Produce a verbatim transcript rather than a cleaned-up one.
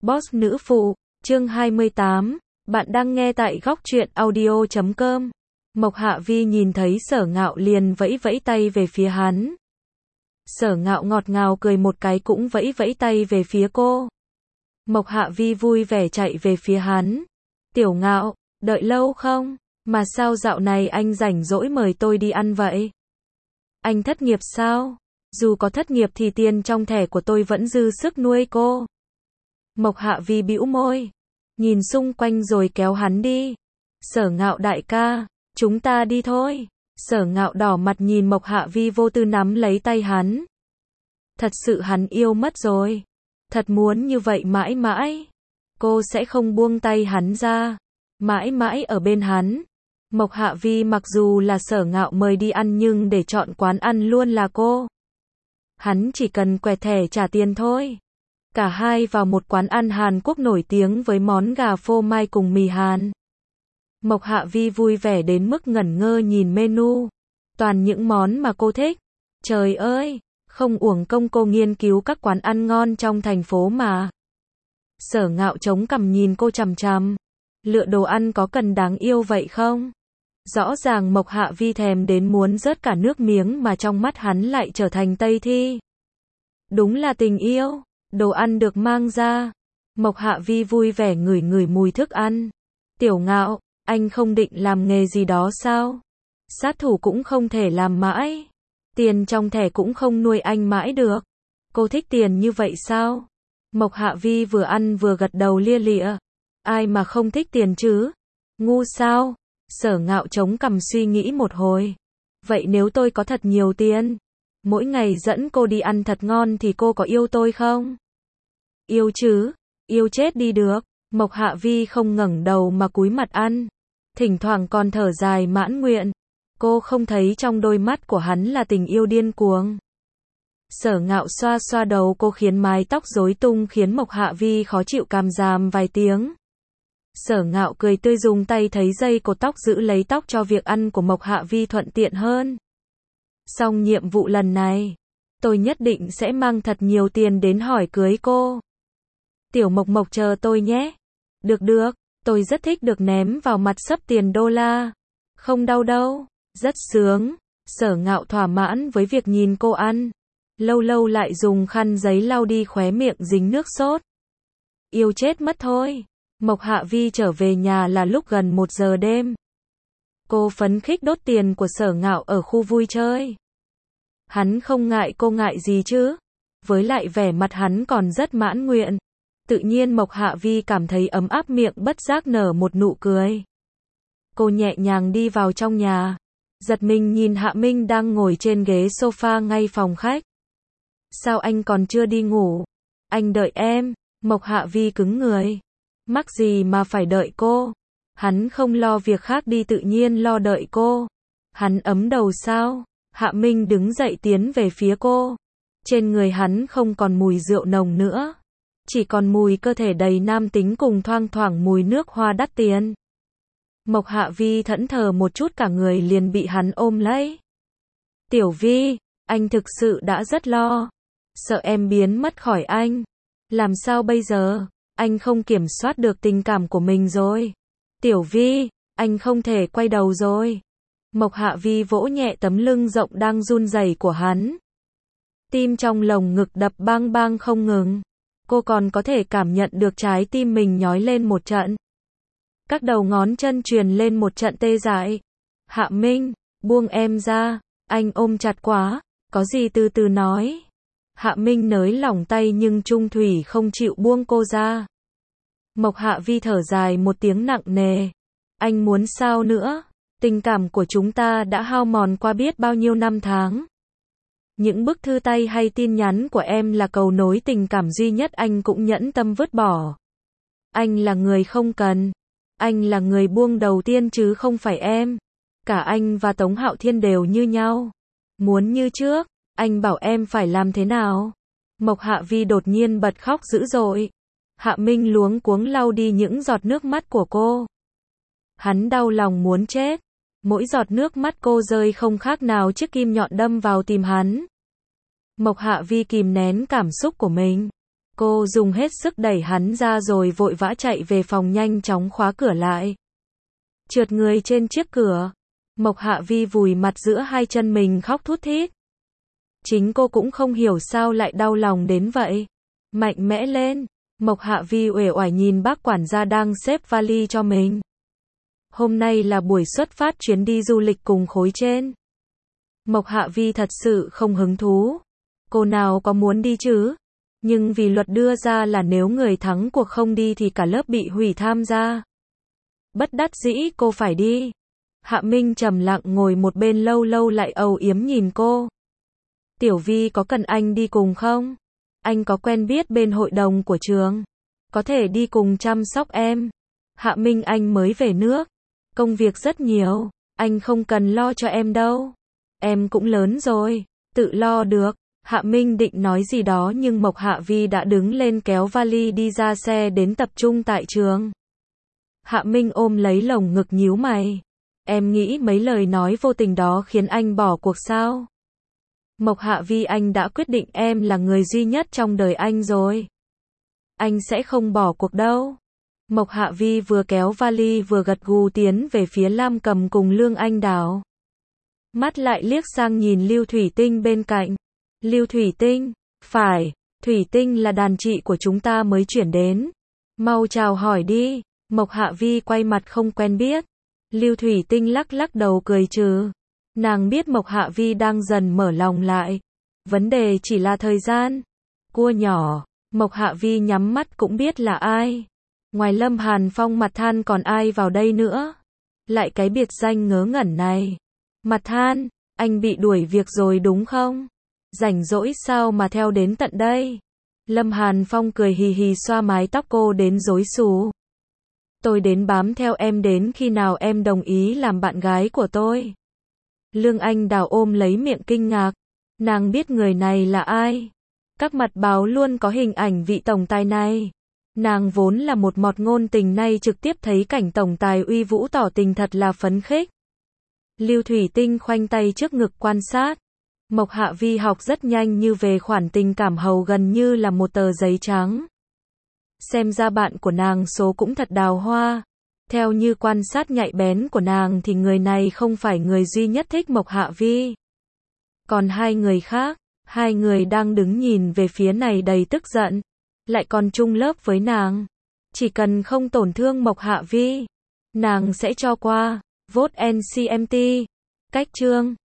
Boss nữ phụ, chương hai mươi tám, bạn đang nghe tại góc truyện audio chấm com. Mộc Hạ Vi nhìn thấy Sở Ngạo liền vẫy vẫy tay về phía hắn. Sở Ngạo ngọt ngào cười một cái cũng vẫy vẫy tay về phía cô. Mộc Hạ Vi vui vẻ chạy về phía hắn. Tiểu Ngạo, đợi lâu không? Mà sao dạo này anh rảnh rỗi mời tôi đi ăn vậy? Anh thất nghiệp sao? Dù có thất nghiệp thì tiền trong thẻ của tôi vẫn dư sức nuôi cô. Mộc Hạ Vi bĩu môi, nhìn xung quanh rồi kéo hắn đi. Sở Ngạo đại ca, chúng ta đi thôi. Sở Ngạo đỏ mặt nhìn Mộc Hạ Vi vô tư nắm lấy tay hắn. Thật sự hắn yêu mất rồi. Thật muốn như vậy mãi mãi. Cô sẽ không buông tay hắn ra. Mãi mãi ở bên hắn. Mộc Hạ Vi mặc dù là Sở Ngạo mời đi ăn nhưng để chọn quán ăn luôn là cô. Hắn chỉ cần quẹt thẻ trả tiền thôi. Cả hai vào một quán ăn Hàn Quốc nổi tiếng với món gà phô mai cùng mì Hàn. Mộc Hạ Vi vui vẻ đến mức ngẩn ngơ nhìn menu. Toàn những món mà cô thích. Trời ơi, không uổng công cô nghiên cứu các quán ăn ngon trong thành phố mà. Sở Ngạo chống cằm nhìn cô chằm chằm. Lựa đồ ăn có cần đáng yêu vậy không? Rõ ràng Mộc Hạ Vi thèm đến muốn rớt cả nước miếng mà trong mắt hắn lại trở thành Tây thi. Đúng là tình yêu. Đồ ăn được mang ra. Mộc Hạ Vi vui vẻ ngửi ngửi mùi thức ăn. Tiểu Ngạo, anh không định làm nghề gì đó sao? Sát thủ cũng không thể làm mãi. Tiền trong thẻ cũng không nuôi anh mãi được. Cô thích tiền như vậy sao? Mộc Hạ Vi vừa ăn vừa gật đầu lia lịa. Ai mà không thích tiền chứ? Ngu sao? Sở Ngạo chống cằm suy nghĩ một hồi. Vậy nếu tôi có thật nhiều tiền, mỗi ngày dẫn cô đi ăn thật ngon thì cô có yêu tôi không? Yêu chứ, yêu chết đi được. Mộc Hạ Vi không ngẩng đầu mà cúi mặt ăn. Thỉnh thoảng còn thở dài mãn nguyện. Cô không thấy trong đôi mắt của hắn là tình yêu điên cuồng. Sở Ngạo xoa xoa đầu cô khiến mái tóc rối tung khiến Mộc Hạ Vi khó chịu càm ràm vài tiếng. Sở Ngạo cười tươi dùng tay thấy dây cột tóc giữ lấy tóc cho việc ăn của Mộc Hạ Vi thuận tiện hơn. Xong nhiệm vụ lần này, tôi nhất định sẽ mang thật nhiều tiền đến hỏi cưới cô. Tiểu Mộc Mộc chờ tôi nhé. Được được, tôi rất thích được ném vào mặt sấp tiền đô la. Không đau đâu, rất sướng. Sở Ngạo thỏa mãn với việc nhìn cô ăn. Lâu lâu lại dùng khăn giấy lau đi khóe miệng dính nước sốt. Yêu chết mất thôi. Mộc Hạ Vi trở về nhà là lúc gần một giờ đêm. Cô phấn khích đốt tiền của Sở Ngạo ở khu vui chơi. Hắn không ngại cô ngại gì chứ? Với lại vẻ mặt hắn còn rất mãn nguyện. Tự nhiên Mộc Hạ Vi cảm thấy ấm áp miệng bất giác nở một nụ cười. Cô nhẹ nhàng đi vào trong nhà. Giật mình nhìn Hạ Minh đang ngồi trên ghế sofa ngay phòng khách. Sao anh còn chưa đi ngủ? Anh đợi em. Mộc Hạ Vi cứng người. Mắc gì mà phải đợi cô? Hắn không lo việc khác đi tự nhiên lo đợi cô. Hắn ấm đầu sao? Hạ Minh đứng dậy tiến về phía cô. Trên người hắn không còn mùi rượu nồng nữa. Chỉ còn mùi cơ thể đầy nam tính cùng thoang thoảng mùi nước hoa đắt tiền. Mộc Hạ Vi thẫn thờ một chút cả người liền bị hắn ôm lấy. Tiểu Vi, anh thực sự đã rất lo. Sợ em biến mất khỏi anh. Làm sao bây giờ? Anh không kiểm soát được tình cảm của mình rồi. Tiểu Vi, anh không thể quay đầu rồi. Mộc Hạ Vi vỗ nhẹ tấm lưng rộng đang run rẩy của hắn. Tim trong lồng ngực đập bang bang không ngừng. Cô còn có thể cảm nhận được trái tim mình nhói lên một trận. Các đầu ngón chân truyền lên một trận tê dại. Hạ Minh, buông em ra. Anh ôm chặt quá. Có gì từ từ nói. Hạ Minh nới lỏng tay nhưng trung thủy không chịu buông cô ra. Mộc Hạ Vi thở dài một tiếng nặng nề. Anh muốn sao nữa? Tình cảm của chúng ta đã hao mòn qua biết bao nhiêu năm tháng. Những bức thư tay hay tin nhắn của em là cầu nối tình cảm duy nhất anh cũng nhẫn tâm vứt bỏ. Anh là người không cần. Anh là người buông đầu tiên chứ không phải em. Cả anh và Tống Hạo Thiên đều như nhau. Muốn như trước, anh bảo em phải làm thế nào? Mộc Hạ Vi đột nhiên bật khóc dữ dội. Hạ Minh luống cuống lau đi những giọt nước mắt của cô. Hắn đau lòng muốn chết. Mỗi giọt nước mắt cô rơi không khác nào chiếc kim nhọn đâm vào tim hắn. Mộc Hạ Vi kìm nén cảm xúc của mình. Cô dùng hết sức đẩy hắn ra rồi vội vã chạy về phòng nhanh chóng khóa cửa lại. Trượt người trên chiếc cửa. Mộc Hạ Vi vùi mặt giữa hai chân mình khóc thút thít. Chính cô cũng không hiểu sao lại đau lòng đến vậy. Mạnh mẽ lên. Mộc Hạ Vi uể oải nhìn bác quản gia đang xếp vali cho mình. Hôm nay là buổi xuất phát chuyến đi du lịch cùng khối trên. Mộc Hạ Vi thật sự không hứng thú. Cô nào có muốn đi chứ? Nhưng vì luật đưa ra là nếu người thắng cuộc không đi thì cả lớp bị hủy tham gia. Bất đắc dĩ cô phải đi. Hạ Minh trầm lặng ngồi một bên lâu lâu lại âu yếm nhìn cô. Tiểu Vi có cần anh đi cùng không? Anh có quen biết bên hội đồng của trường. Có thể đi cùng chăm sóc em. Hạ Minh anh mới về nước. Công việc rất nhiều. Anh không cần lo cho em đâu. Em cũng lớn rồi. Tự lo được. Hạ Minh định nói gì đó nhưng Mộc Hạ Vi đã đứng lên kéo vali đi ra xe đến tập trung tại trường. Hạ Minh ôm lấy lồng ngực nhíu mày. Em nghĩ mấy lời nói vô tình đó khiến anh bỏ cuộc sao? Mộc Hạ Vi anh đã quyết định em là người duy nhất trong đời anh rồi. Anh sẽ không bỏ cuộc đâu. Mộc Hạ Vi vừa kéo vali vừa gật gù tiến về phía Lam Cầm cùng Lương Anh Đào. Mắt lại liếc sang nhìn Lưu Thủy Tinh bên cạnh. Lưu Thủy Tinh, phải, Thủy Tinh là đàn chị của chúng ta mới chuyển đến. Mau chào hỏi đi. Mộc Hạ Vi quay mặt không quen biết. Lưu Thủy Tinh lắc lắc đầu cười trừ. Nàng biết Mộc Hạ Vi đang dần mở lòng lại. Vấn đề chỉ là thời gian. Cua nhỏ, Mộc Hạ Vi nhắm mắt cũng biết là ai. Ngoài Lâm Hàn Phong Mặt Than còn ai vào đây nữa? Lại cái biệt danh ngớ ngẩn này. Mặt Than, anh bị đuổi việc rồi đúng không? Rảnh rỗi sao mà theo đến tận đây? Lâm Hàn Phong cười hì hì xoa mái tóc cô đến rối xù. Tôi đến bám theo em đến khi nào em đồng ý làm bạn gái của tôi. Lương Anh Đào ôm lấy miệng kinh ngạc. Nàng biết người này là ai. Các mặt báo luôn có hình ảnh vị tổng tài này. Nàng vốn là một mọt ngôn tình nay trực tiếp thấy cảnh tổng tài uy vũ tỏ tình thật là phấn khích. Lưu Thủy Tinh khoanh tay trước ngực quan sát. Mộc Hạ Vi học rất nhanh như về khoản tình cảm hầu gần như là một tờ giấy trắng. Xem ra bạn của nàng số cũng thật đào hoa. Theo như quan sát nhạy bén của nàng thì người này không phải người duy nhất thích Mộc Hạ Vi. Còn hai người khác, hai người đang đứng nhìn về phía này đầy tức giận. Lại còn chung lớp với nàng. Chỉ cần không tổn thương Mộc Hạ Vi, nàng sẽ cho qua. Vote en xê em tê. Cách chương